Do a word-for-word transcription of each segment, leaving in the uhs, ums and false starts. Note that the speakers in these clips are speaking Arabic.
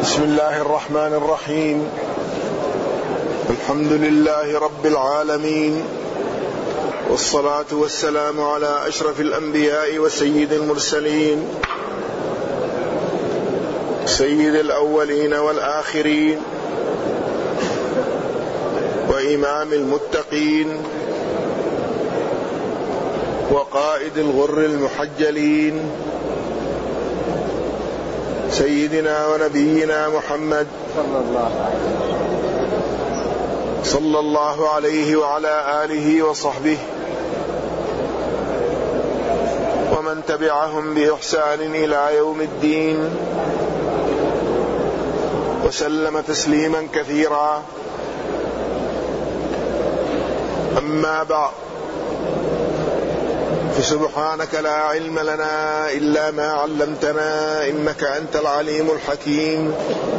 بسم الله الرحمن الرحيم. الحمد لله رب العالمين، والصلاة والسلام على أشرف الأنبياء وسيد المرسلين، سيد الأولين والآخرين، وإمام المتقين، وقائد الغر المحجلين، سيدنا ونبينا محمد صلى الله عليه وعلى آله وصحبه ومن تبعهم بإحسان إلى يوم الدين، وسلم تسليما كثيرا. أما بعد، فسبحانك لا علم لنا إلا ما علمتنا إنك أنت العليم الحكيم.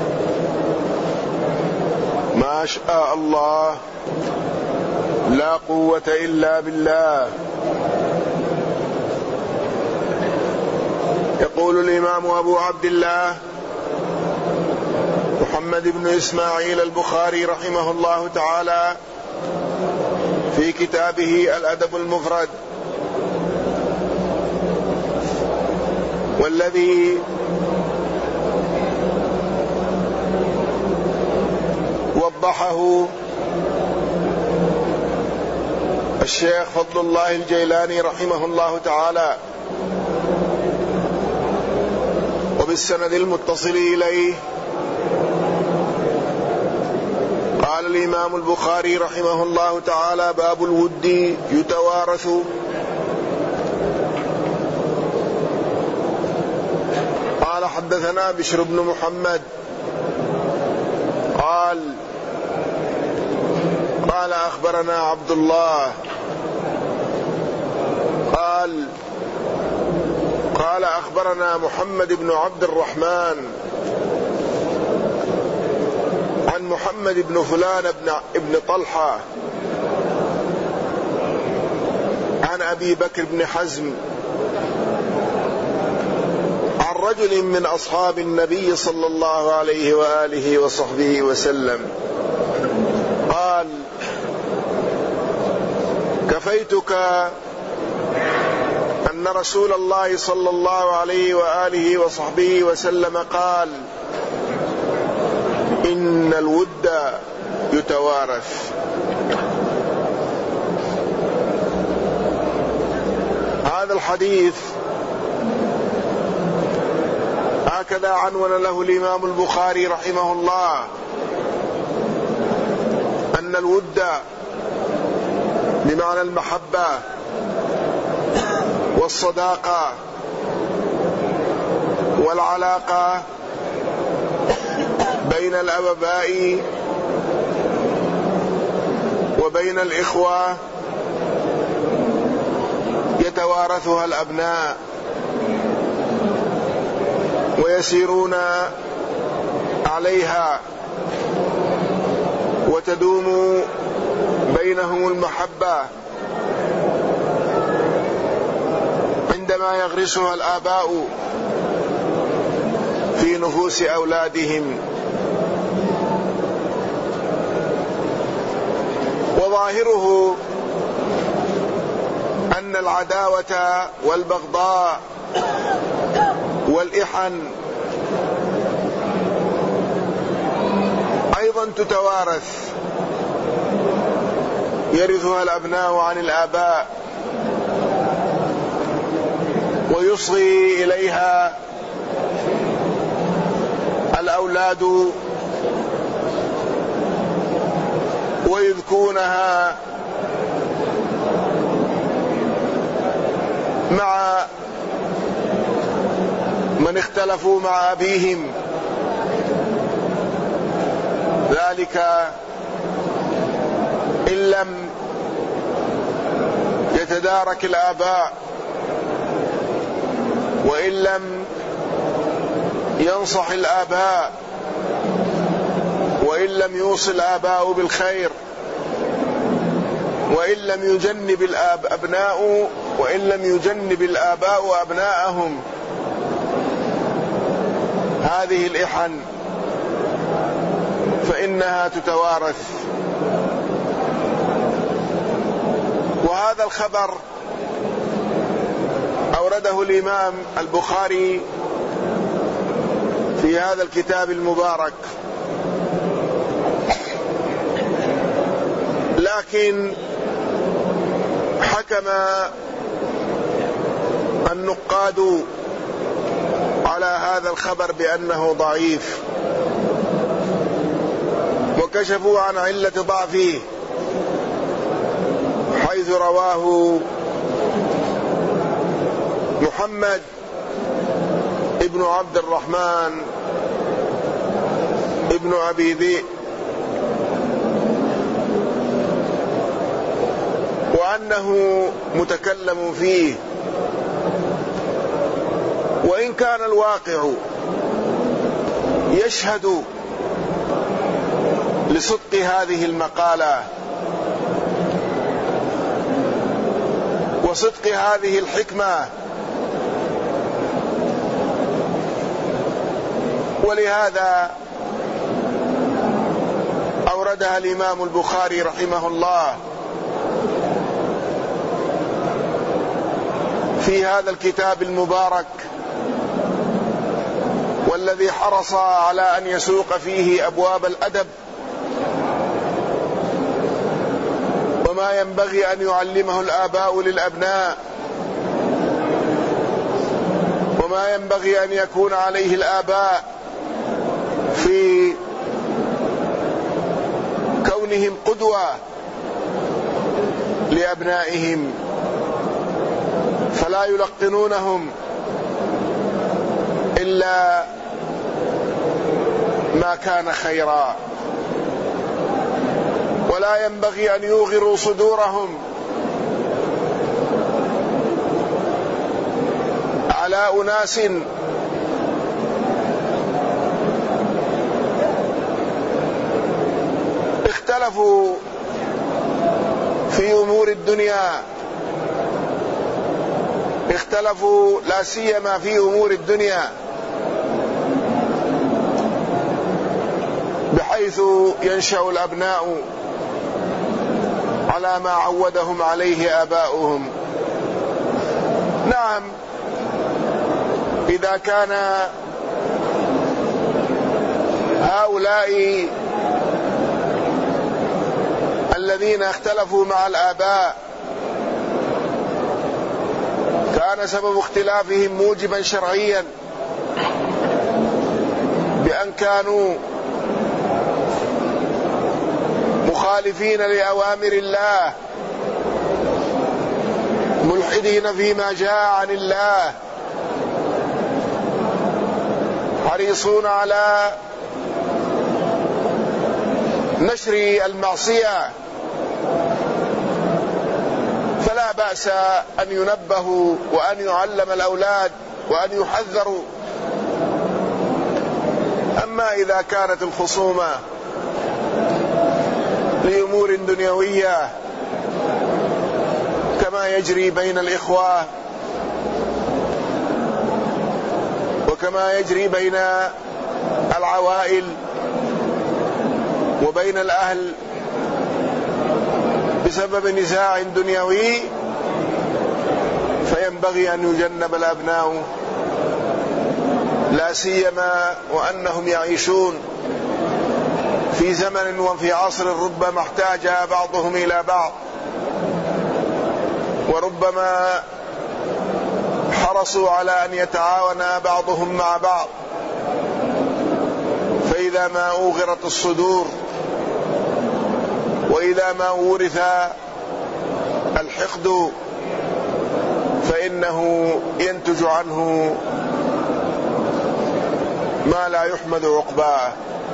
ما شاء الله، لا قوة إلا بالله. يقول الإمام أبو عبد الله محمد بن إسماعيل البخاري رحمه الله تعالى في كتابه الأدب المفرد: والذي وضحه الشيخ فضل الله الجيلاني رحمه الله تعالى وبالسند المتصل إليه. قال الإمام البخاري رحمه الله تعالى: باب الود يتوارث. قال: حدثنا بشر بن محمد قال قال أخبرنا عبد الله قال قال أخبرنا محمد بن عبد الرحمن عن محمد بن فلان بن ابن طلحة عن أبي بكر بن حزم عن رجل من أصحاب النبي صلى الله عليه وآله وصحبه وسلم قال: كفيتك أن رسول الله صلى الله عليه وآله وصحبه وسلم قال: إن الود يتوارث. هذا الحديث هكذا عنون له الإمام البخاري رحمه الله: أن الود بمعنى المحبة والصداقة والعلاقة بين الآباء وبين الإخوة يتوارثها الأبناء ويسيرون عليها، وتدوم بينهم المحبة عندما يغرسها الآباء في نفوس أولادهم. وظاهره أن العداوة والبغضاء والإحن أيضا تتوارث، يرثها الأبناء عن الآباء ويصغي إليها الأولاد ويذكونها مع من اختلفوا مع أبيهم، ذلك إن لم يتدارك الآباء وإن لم ينصح الآباء وإن لم يوصي الآباء بالخير وإن لم يجنب الأبناء وإن لم يجنب الآباء أبناءهم هذه الإحن إنها تتوارث. وهذا الخبر أورده الإمام البخاري في هذا الكتاب المبارك، لكن حكم النقاد على هذا الخبر بأنه ضعيف، وكشفوا عن علة ضعفه، حيث رواه محمد ابن عبد الرحمن ابن أبي ذئب، وأنه متكلم فيه. وإن كان الواقع يشهد لصدق هذه المقالة وصدق هذه الحكمة، ولهذا أوردها الإمام البخاري رحمه الله في هذا الكتاب المبارك، والذي حرص على أن يسوق فيه أبواب الأدب وما ينبغي أن يعلمه الآباء للأبناء، وما ينبغي أن يكون عليه الآباء في كونهم قدوة لأبنائهم، فلا يلقنونهم إلا ما كان خيرا، ولا ينبغي أن يوغروا صدورهم على أناس اختلفوا في أمور الدنيا، اختلفوا لا سيما في أمور الدنيا، بحيث ينشأ الأبناء على ما عودهم عليه آباؤهم. نعم، إذا كان هؤلاء الذين اختلفوا مع الآباء كان سبب اختلافهم موجبا شرعيا بأن كانوا مخالفين لأوامر الله، ملحدين فيما جاء عن الله، حريصون على نشر المعصية، فلا بأس أن ينبهوا وأن يعلم الأولاد وأن يحذروا. أما إذا كانت الخصومة لأمور دنيوية كما يجري بين الإخوة وكما يجري بين العوائل وبين الأهل بسبب نزاع دنيوي، فينبغي أن يجنب الأبناء، لا سيما وأنهم يعيشون في زمن وفي عصر ربما احتاج بعضهم إلى بعض، وربما حرصوا على أن يتعاون بعضهم مع بعض، فإذا ما أوغرت الصدور وإذا ما ورث الحقد فإنه ينتج عنه ما لا يحمد عقباه.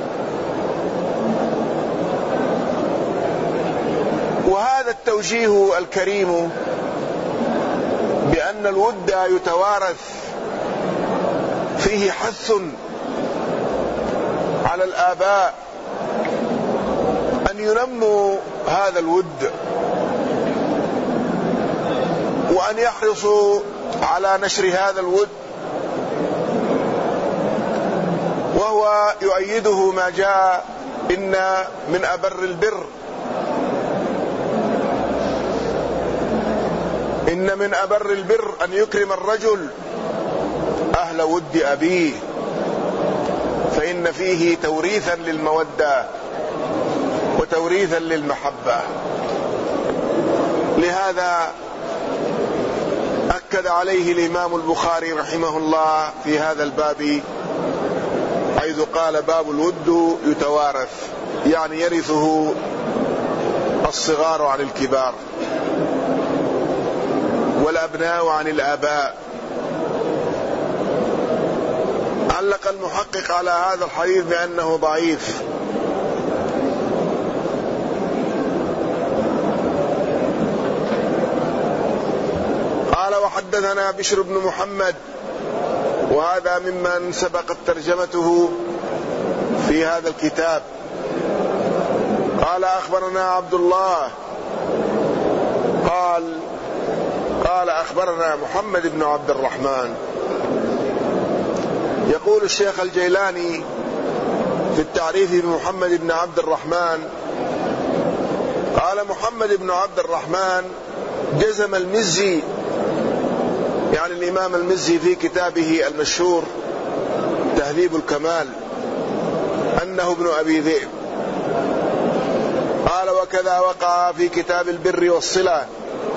وهذا التوجيه الكريم بأن الود يتوارث فيه حث على الآباء أن ينموا هذا الود وأن يحرصوا على نشر هذا الود، وهو يؤيده ما جاء إن من أبر البر إن من أبر البر أن يكرم الرجل أهل ود أبيه، فإن فيه توريثا للمودة وتوريثا للمحبة. لهذا أكد عليه الإمام البخاري رحمه الله في هذا الباب، حيث قال: باب الود يتوارث، يعني يرثه الصغار عن الكبار والأبناء عن الآباء. علق المحقق على هذا الحديث بأنه ضعيف، قال: وحدثنا بشر بن محمد، وهذا ممن سبقت ترجمته في هذا الكتاب. قال: أخبرنا عبد الله قال قال أخبرنا محمد بن عبد الرحمن. يقول الشيخ الجيلاني في التعريف بمحمد بن عبد الرحمن، قال: محمد بن عبد الرحمن جزم المزي، يعني الإمام المزي في كتابه المشهور تهذيب الكمال، أنه ابن أبي ذئب. قال: وكذا وقع في كتاب البر والصلة،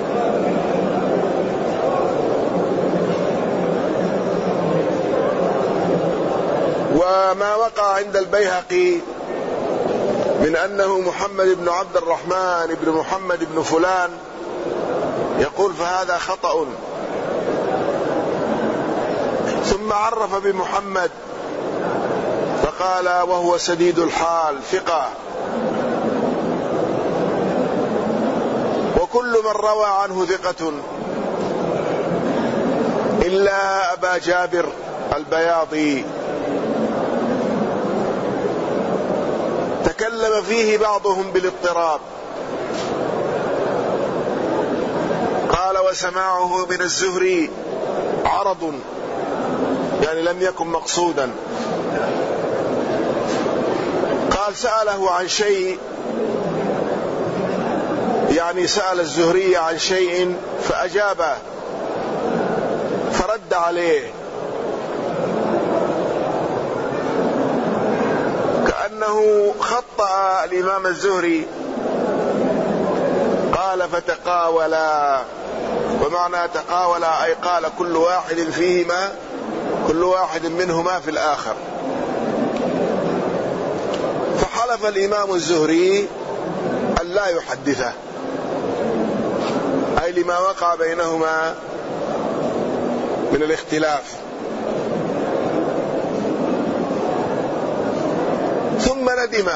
وما وقع عند البيهقي من أنه محمد بن عبد الرحمن بن محمد بن فلان، يقول: فهذا خطأ. ثم عرف بمحمد فقال: وهو سديد الحال ثقة، وكل من روى عنه ثقة إلا أبا جابر البياضي، تكلم فيه بعضهم بالاضطراب. قال: وسماعه من الزهري عرض، يعني لم يكن مقصودا. قال: سأله عن شيء، يعني سأل الزهري عن شيء فأجابه فرد عليه، كأنه خطأ الإمام الزهري. قال: فتقاولا، ومعنى تقاولا أي قال كل واحد فيهما كل واحد منهما في الآخر. فحلف الإمام الزهري أن لا يحدثه، أي لما وقع بينهما من الاختلاف. ثم ندم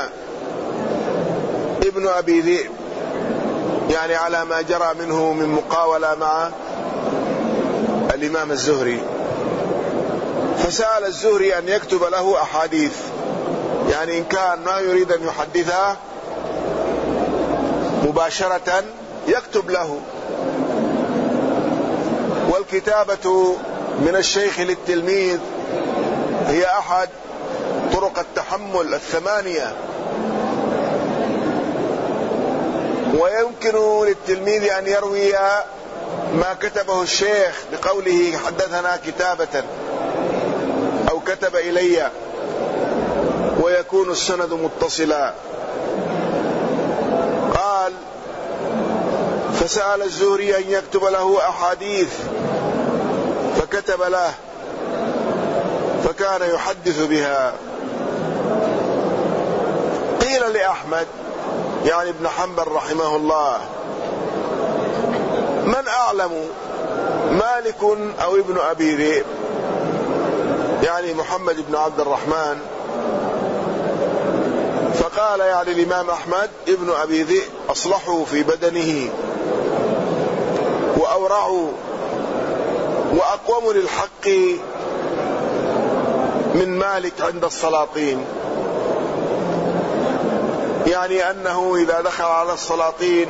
ابن أبي ذئب، يعني على ما جرى منه من مقاولة مع الإمام الزهري، فسأل الزهري أن يكتب له أحاديث، يعني إن كان ما يريد أن يحدثها مباشرة يكتب له. والكتابة من الشيخ للتلميذ هي أحد طرق التحمل الثمانية، ويمكن للتلميذ أن يروي ما كتبه الشيخ بقوله حدثنا كتابة أو كتب إلي، ويكون السند متصلا. قال: فسأل الزهري أن يكتب له أحاديث فكتب له، فكان يحدث بها. قيل لأحمد، يعني ابن حنبل رحمه الله: من أعلم، مالك أو ابن أبي ذئب؟ يعني محمد بن عبد الرحمن. فقال يعني الإمام أحمد: ابن أبي ذئب أصلحوا في بدنه وأورعوا وأقوم للحق من مالك عند السلاطين، يعني أنه إذا دخل على السلاطين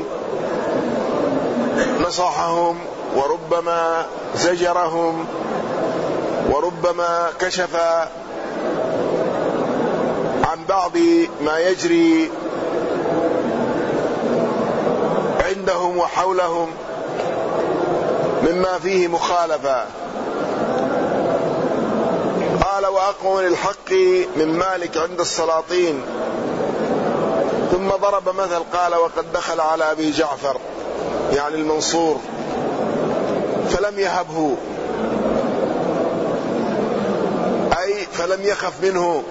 نصحهم، وربما زجرهم، وربما كشف عن بعض بعض ما يجري عندهم وحولهم مما فيه مخالفة. قال: وأقوم للحق من مالك عند السلاطين. ثم ضرب مثل قال: وقد دخل على أبي جعفر يعني المنصور فلم يهبه، أي فلم يخف منه،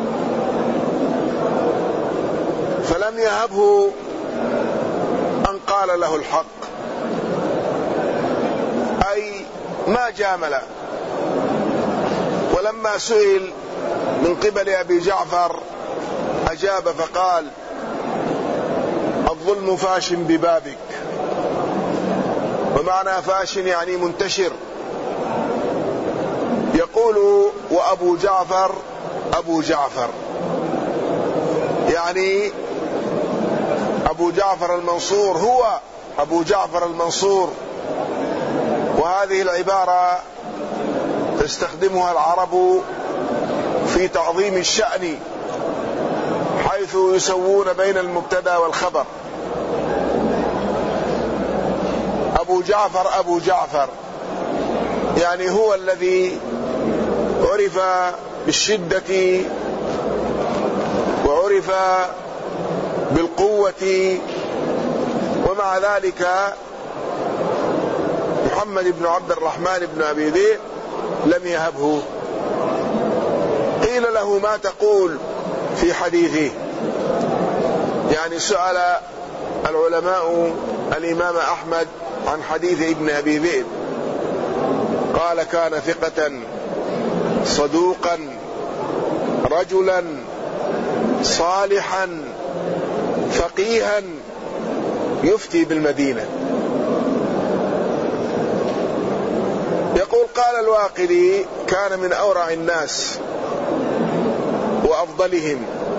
فلم يهبه أن قال له الحق، أي ما جامل. ولما سئل من قبل أبي جعفر أجاب فقال: الظلم فاش ببابك. ومعنى فاش يعني منتشر. يقول: وأبو جعفر أبو جعفر، يعني أبو جعفر المنصور هو أبو جعفر المنصور. وهذه العبارة تستخدمها العرب في تعظيم الشأن، حيث يسوون بين المبتدأ والخبر. أبو جعفر أبو جعفر يعني هو الذي عرف بالشدة وعرف بالقوة، ومع ذلك محمد بن عبد الرحمن بن أبي ذئب لم يهبه. قيل له: ما تقول في حديثه؟ يعني سأل العلماء الإمام أحمد عن حديث ابن أبي ذئب، قال: كان ثقة صدوقا رجلا صالحا فقيها يفتي بالمدينة. يقول: قال الواقدي: كان من أورع الناس وأفضلهم،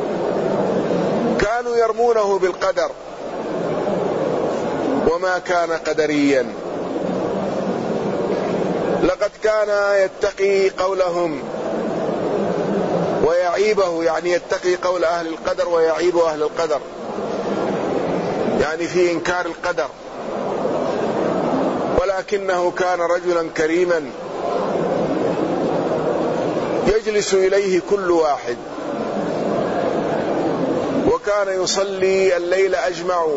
كانوا يرمونه بالقدر وما كان قدريا، لقد كان يتقي قولهم ويعيبه، يعني يتقي قول أهل القدر ويعيب أهل القدر، يعني في إنكار القدر. ولكنه كان رجلا كريما يجلس إليه كل واحد، وكان يصلي الليل أجمع،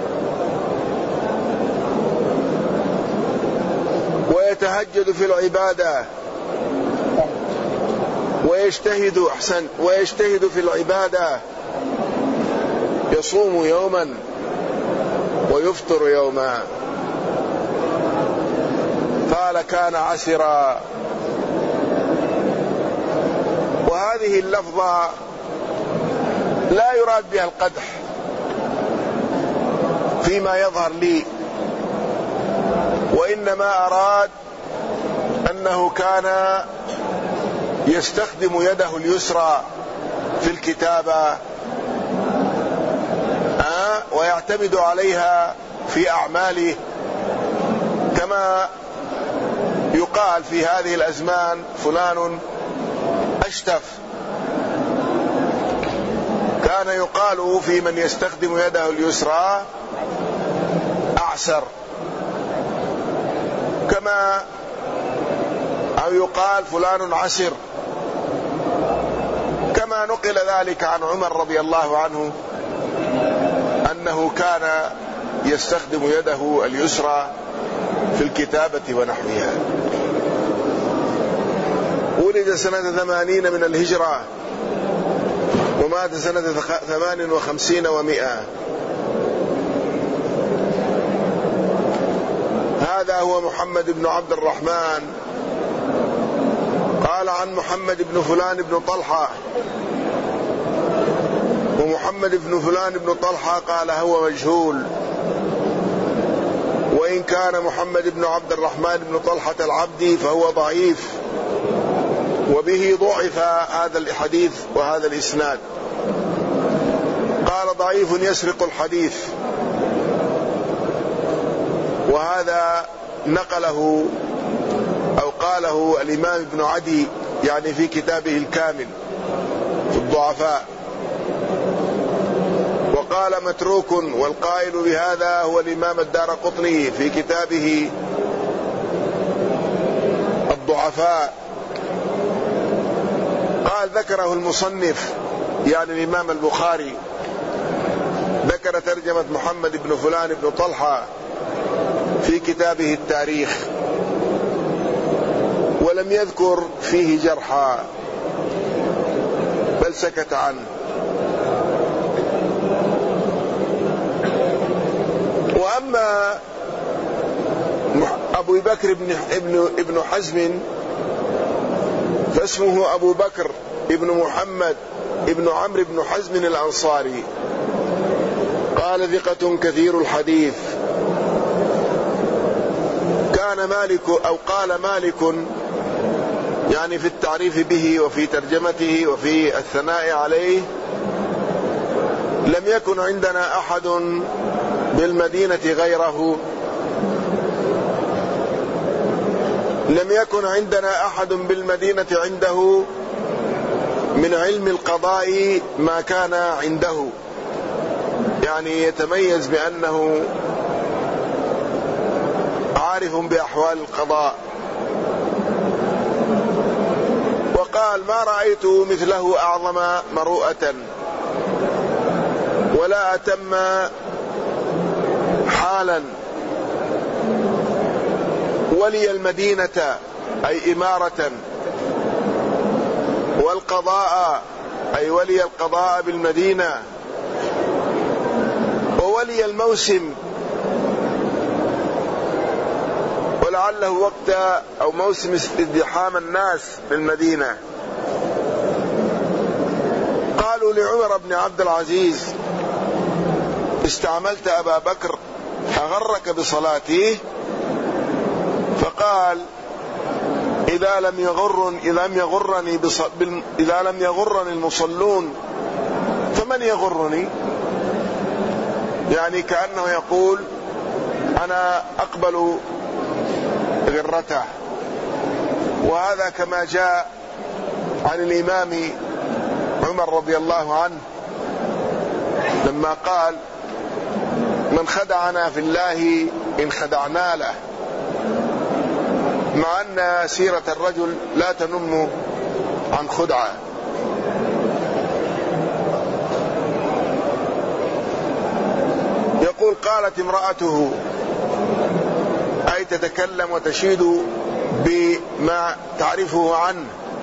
ويتهجد في العبادة، ويجتهد أحسن ويجتهد في العبادة، يصوم يوما ويفطر يوما. قال: كان عسرا. وهذه اللفظة لا يراد بها القدح فيما يظهر لي، وإنما أراد أنه كان يستخدم يده اليسرى في الكتابة آه ويعتمد عليها في أعماله، كما يقال في هذه الأزمان: فلان أشتف. كان يقال في من يستخدم يده اليسرى: أعسر. كما أو يقال: فلان عسر. كما نقل ذلك عن عمر رضي الله عنه أنه كان يستخدم يده اليسرى في الكتابة ونحوها. ولد سنة ثمانين من الهجرة ومات سنة ثمان وخمسين ومئة. هذا هو محمد بن عبد الرحمن. قال عن محمد بن فلان بن طلحة، ومحمد بن فلان بن طلحة قال هو مجهول، وإن كان محمد بن عبد الرحمن بن طلحة العبدي فهو ضعيف، وبه ضعف هذا الحديث وهذا الإسناد. قال: ضعيف يسرق الحديث. وهذا نقله أو قاله الإمام ابن عدي يعني في كتابه الكامل في الضعفاء. وقال متروك، والقائل بهذا هو الإمام الدارقطني في كتابه الضعفاء. قال ذكره المصنف يعني الإمام البخاري، ذكر ترجمة محمد بن فلان بن طلحة في كتابه التاريخ، ولم يذكر فيه جرحا بل سكت عنه. وأما أبو بكر بن ابن ابن حزم فاسمه أبو بكر ابن محمد ابن عمرو بن حزم الأنصاري، قال ثقة كثير الحديث. كان مالك أو قال مالك يعني في التعريف به وفي ترجمته وفي الثناء عليه: لم يكن عندنا أحد بالمدينة غيره لم يكن عندنا أحد بالمدينة عنده من علم القضاء ما كان عنده، يعني يتميز بأنه عارف بأحوال القضاء. وقال: ما رأيت مثله أعظم مروءة ولا أتم حالا، ولي المدينة أي إمارة، والقضاء أي ولي القضاء بالمدينة، وولي الموسم، ولعله وقت أو موسم ازدحام الناس بالمدينة. قالوا لعمر بن عبد العزيز: استعملت أبا بكر أغرك بصلاته؟ فقال: إذا لم يغر إذا لم يغرني بص... بال... إذا لم يغرني المصلون فمن يغرني؟ يعني كأنه يقول: أنا أقبل غرته. وهذا كما جاء عن الإمام عمر رضي الله عنه لما قال: من خدعنا في الله إن خدعنا له، مع أن سيرة الرجل لا تنم عن خدعة. يقول: قالت امرأته، أي تتكلم وتشيد بما تعرفه عنه: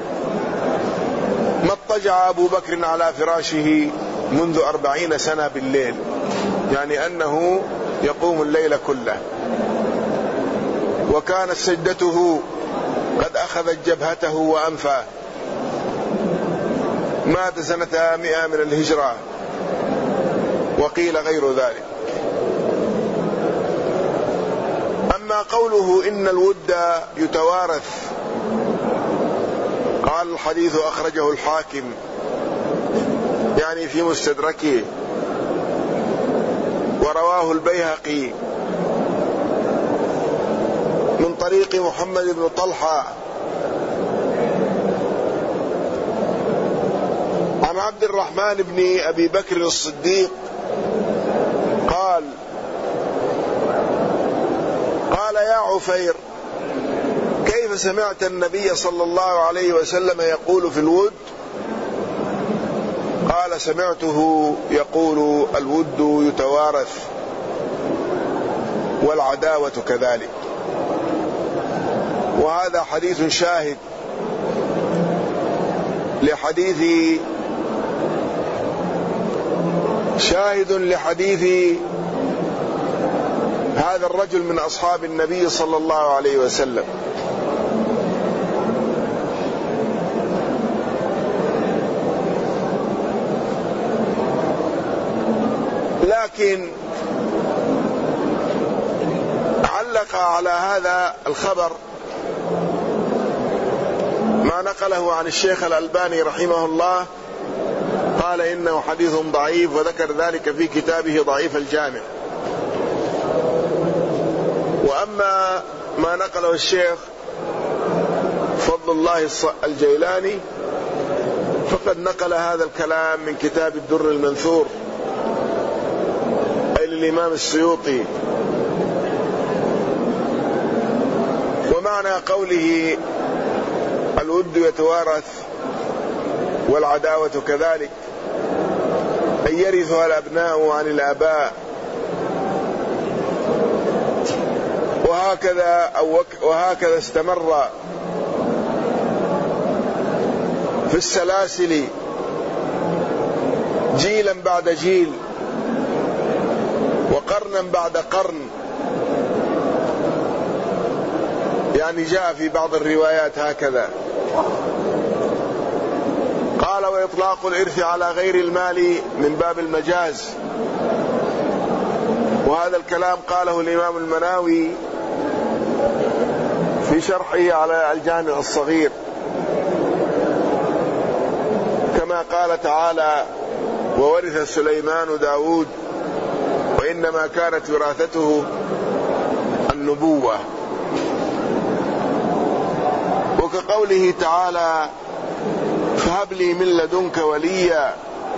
ما اضطجع أبو بكر على فراشه منذ أربعين سنة بالليل، يعني أنه يقوم الليل كله، وكانت سجدته قد أخذت جبهته وأنفه. مات سنة مئة من الهجرة، وقيل غير ذلك. أما قوله إن الود يتوارث، قال: الحديث أخرجه الحاكم يعني في مستدركه، ورواه البيهقي من طريق محمد بن طلحة عن عبد الرحمن بن أبي بكر الصديق قال: قال يا عفير: كيف سمعت النبي صلى الله عليه وسلم يقول في الود؟ قال: سمعته يقول: الود يتوارث والعداوة كذلك. وهذا حديث شاهد لحديث شاهد لحديث هذا الرجل من أصحاب النبي صلى الله عليه وسلم. لكن علق على هذا الخبر ما نقله عن الشيخ الألباني رحمه الله، قال إنه حديث ضعيف، وذكر ذلك في كتابه ضعيف الجامع. وأما ما نقله الشيخ فضل الله الجيلاني فقد نقل هذا الكلام من كتاب الدر المنثور للإمام السيوطي. ومعنى قوله الود يتوارث والعداوة كذلك أن يرثها الأبناء عن الآباء، وهكذا أو وهكذا استمر في السلاسل جيلا بعد جيل وقرنا بعد قرن. يعني جاء في بعض الروايات هكذا. قال: وإطلاق الإرث على غير المال من باب المجاز. وهذا الكلام قاله الإمام المناوي في شرحه على الجامع الصغير، كما قال تعالى: وورث سليمان داود وإنما كانت وراثته النبوة. وكقوله تعالى: فهب لي من لدنك وليا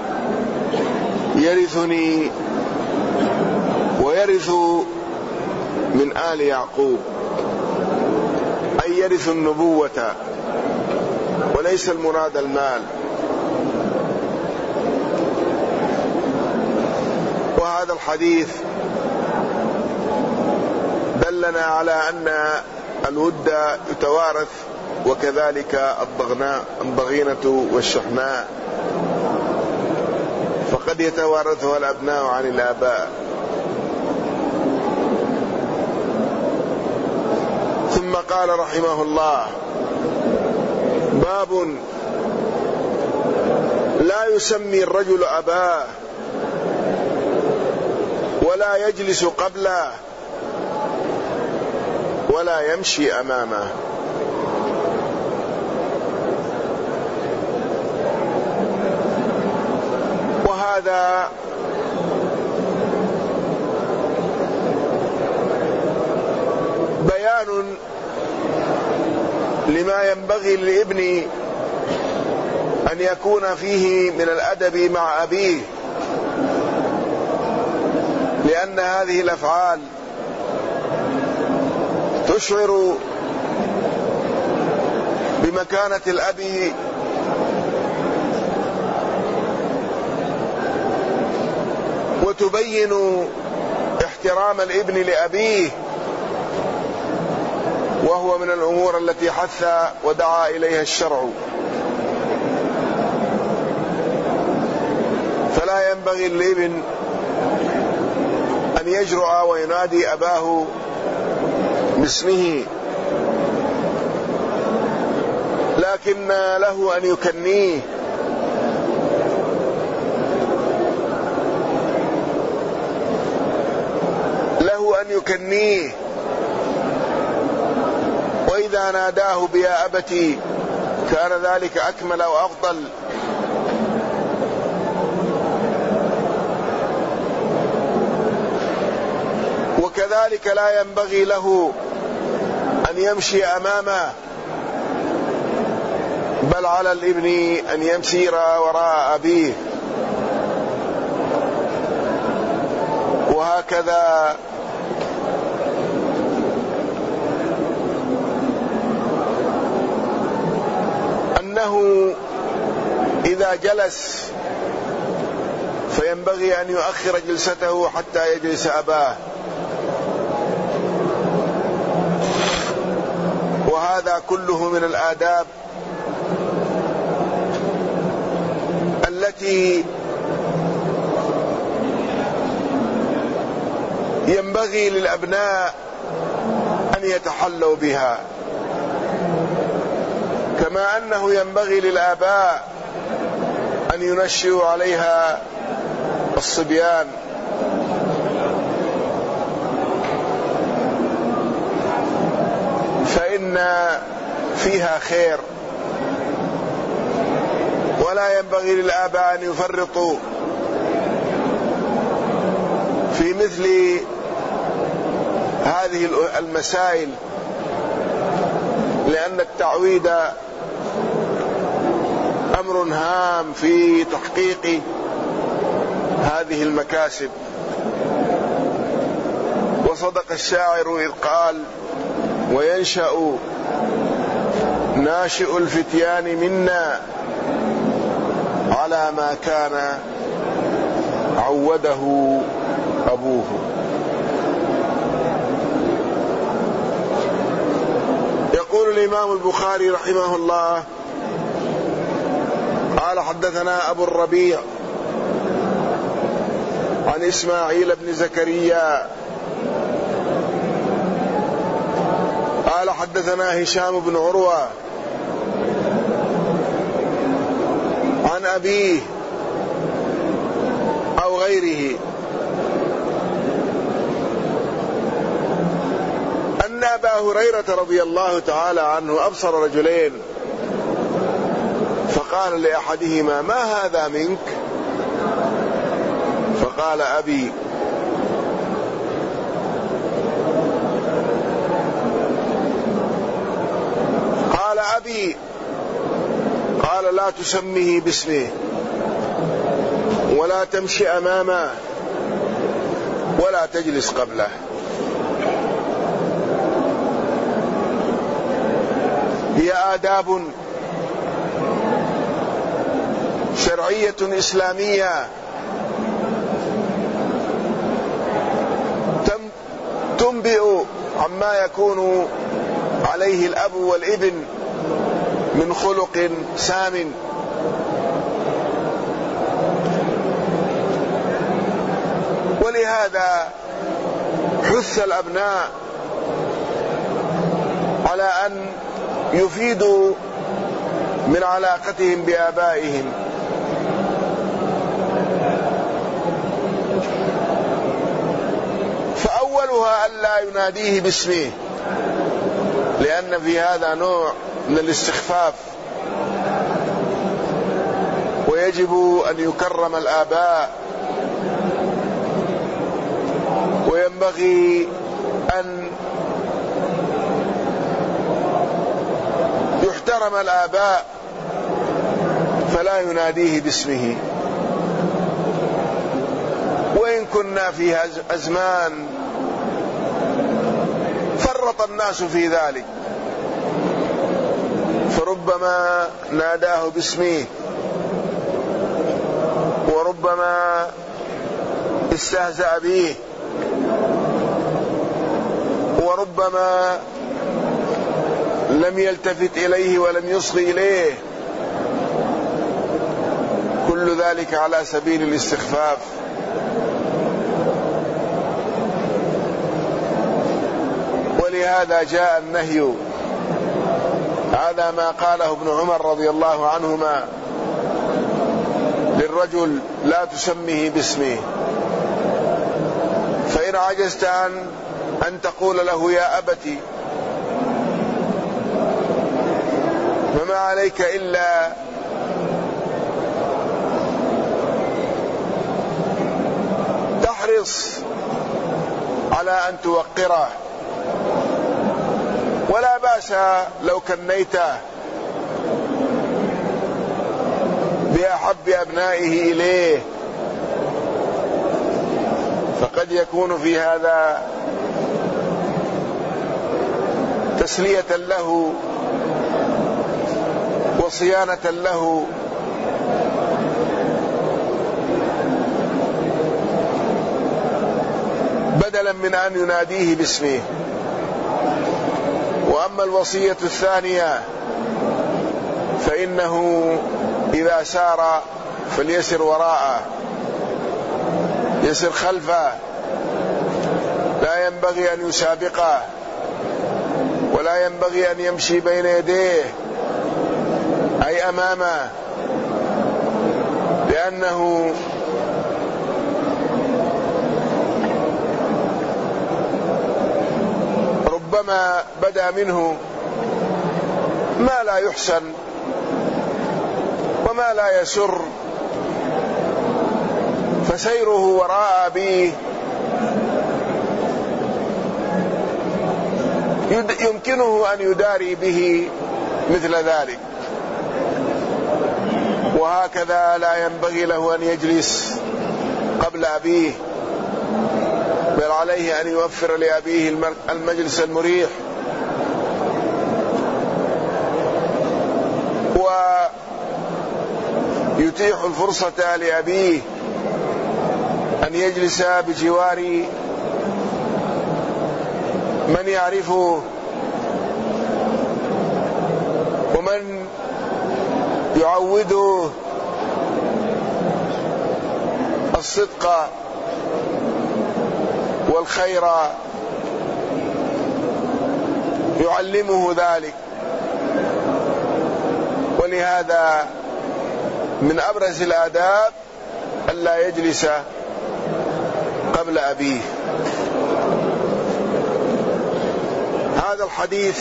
يرثني ويرث من آل يعقوب، أي يرث النبوة وليس المراد المال. وهذا الحديث دلنا على أن الود يتوارث، وكذلك الضغناء الضغينة والشحناء، فقد يتوارثها الأبناء عن الآباء. ثم قال رحمه الله: باب لا يسمي الرجل أباه ولا يجلس قبله ولا يمشي أمامه. وهذا بيان لما ينبغي للابن أن يكون فيه من الأدب مع أبيه، لأن هذه الأفعال تشعر بمكانة الأب وتبين احترام الابن لأبيه، وهو من الأمور التي حث ودعا إليها الشرع. فلا ينبغي للابن أن يجرؤ وينادي أباه باسمه، لكن له أن يكنيه، له أن يكنيه وإذا ناداه بيا أبتي كان ذلك أكمل وأفضل. وكذلك لا ينبغي له أن يمشي أمامه، بل على الابن أن يمسير وراء أبيه. وهكذا أنه إذا جلس فينبغي أن يؤخر جلسته حتى يجلس أباه. وهذا كله من الآداب التي ينبغي للأبناء أن يتحلوا بها، كما أنه ينبغي للآباء أن ينشئوا عليها الصبيان. فإن فيها خير، ولا ينبغي للآباء أن يفرطوا في مثل هذه المسائل، لأن التعويد أمر هام في تحقيق هذه المكاسب. وصدق الشاعر إذ قال: وينشأ ناشئ الفتيان منا على ما كان عوده أبوه. يقول الإمام البخاري رحمه الله: قال حدثنا أبو الربيع عن إسماعيل بن زكريا قال حدثنا هشام بن عروة عن أبيه أو غيره أن أبا هريرة رضي الله تعالى عنه أبصر رجلين فقال لأحدهما: ما هذا منك؟ فقال: أبي. قال: أبي. قال: لا تسميه باسمه ولا تمشي أمامه ولا تجلس قبله. هي آداب شرعية إسلامية تنبئ عما يكون عليه الأب والابن من خلق سام. ولهذا حث الأبناء على أن يفيدوا من علاقتهم بآبائهم، فأولها ألا يناديه باسمه، لأن في هذا نوع من الاستخفاف، ويجب أن يكرم الآباء، وينبغي أن يحترم الآباء فلا يناديه باسمه. وإن كنا في أزمان فرط الناس في ذلك، فربما ناداه باسمه وربما استهزأ به وربما لم يلتفت إليه ولم يصغي إليه، كل ذلك على سبيل الاستخفاف. ولهذا جاء النهي، هذا ما قاله ابن عمر رضي الله عنهما للرجل: لا تسميه باسمه، فإن عجزت عن أن تقول له يا أبتي فما عليك إلا تحرص على أن توقره، ولا بأس لو كنيته بأحب أبنائه إليه، فقد يكون في هذا تسلية له وصيانة له، بدلا من أن يناديه باسمه. وأما الوصية الثانية فإنه إذا سار فليسر وراءه، يسر خلفه، لا ينبغي أن يسابقه ولا ينبغي أن يمشي بين يديه أي أمامه، لأنه ربما بدا منه ما لا يحسن وما لا يسر، فسيره وراء أبيه يمكنه أن يداري به مثل ذلك. وهكذا لا ينبغي له أن يجلس قبل أبيه، بل عليه أن يوفر لأبيه المجلس المريح ويتيح الفرصة لأبيه أن يجلس بجوار من يعرفه ومن يعوده الصدق والخير، يعلمه ذلك. ولهذا من أبرز الآداب ألا يجلس قبل أبيه. هذا الحديث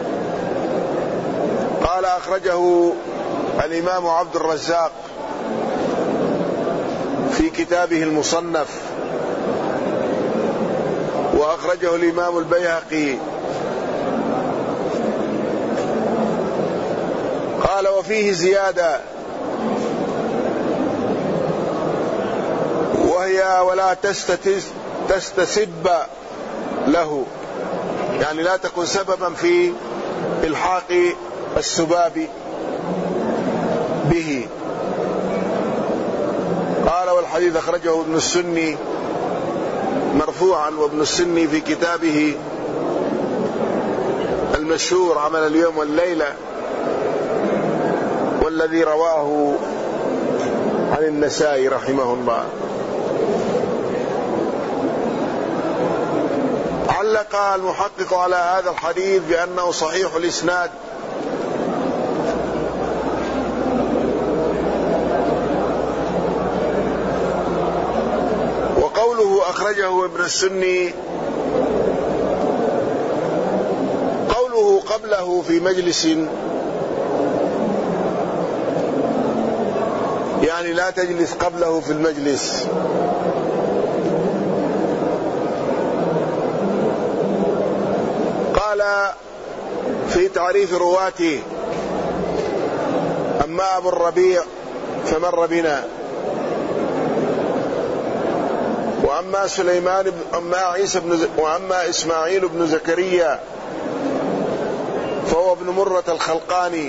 قال أخرجه الإمام عبد الرزاق في كتابه المصنف، وأخرجه الإمام البيهقي. قال وفيه زيادة وهي ولا تستسب له، يعني لا تكون سببا في إلحاق السباب به. قال والحديث أخرجه ابن السني مرفوعا، وابن السني في كتابه المشهور عمل اليوم والليلة، والذي رواه عن النسائي رحمه الله. علق المحقق على هذا الحديث بأنه صحيح الإسناد، وقوله أخرجه ابن السني قوله قبله في مجلس، يعني لا تجلس قبله في المجلس. قال في تعريف رواته: أما أبو الربيع فمر بنا، وأما سليمان أما عيسى بن وأما إسماعيل بن زكريا فهو ابن مرة الخلقاني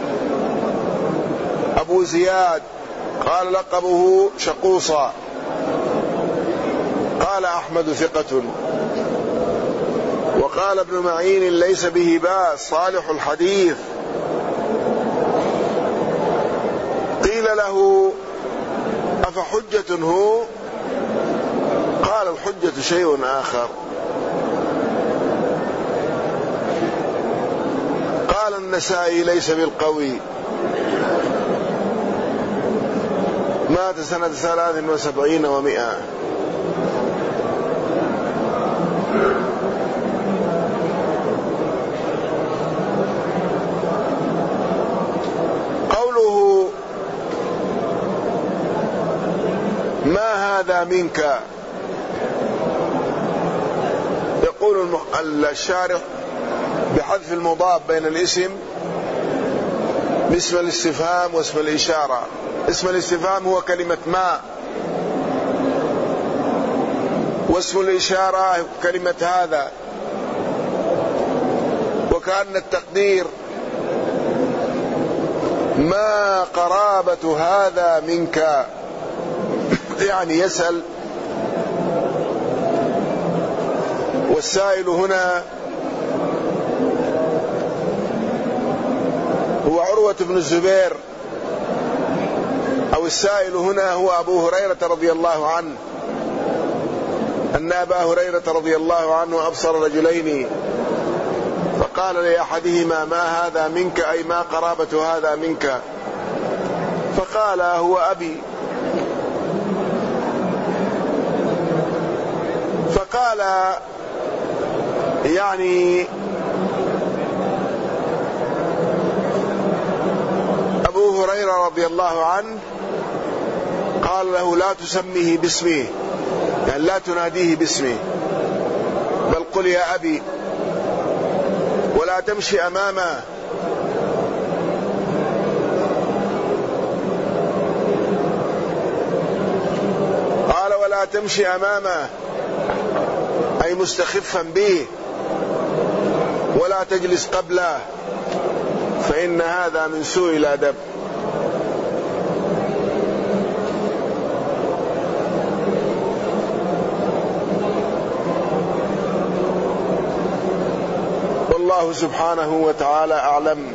أبو زياد، قال لقبه شقوصا، قال أحمد ثقة. وقال ابن معين ليس به باس صالح الحديث. قيل له أفحجة هو؟ قال الحجة شيء آخر. قال النسائي ليس بالقوي، مات سنة ثلاث وسبعين ومئة. قوله ما هذا منك، يقول الشارح بحذف المضاف بين الاسم باسم الاستفهام واسم الإشارة. اسم الاستفهام هو كلمة ما، واسم الإشارة كلمة هذا، وكأن التقدير ما قرابة هذا منك، يعني يسأل، والسائل هنا هو عروة بن الزبير، أو السائل هنا هو أبو هريرة رضي الله عنه، أن أبا هريرة رضي الله عنه أبصر رجلين فقال لأحدهما ما هذا منك، أي ما قرابة هذا منك، فقال هو أبي. فقال يعني أبو هريرة رضي الله عنه قال له لا تسميه باسمه، يعني لا تناديه باسمه، بل قل يا أبي، ولا تمشي أمامه، قال ولا تمشي أمامه أي مستخفا به، ولا تجلس قبله، فإن هذا من سوء الأدب. والله سبحانه وتعالى أعلم،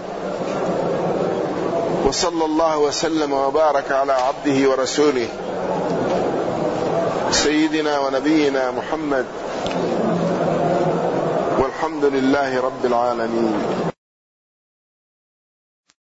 وصلى الله وسلم وبارك على عبده ورسوله سيدنا ونبينا محمد، والحمد لله رب العالمين.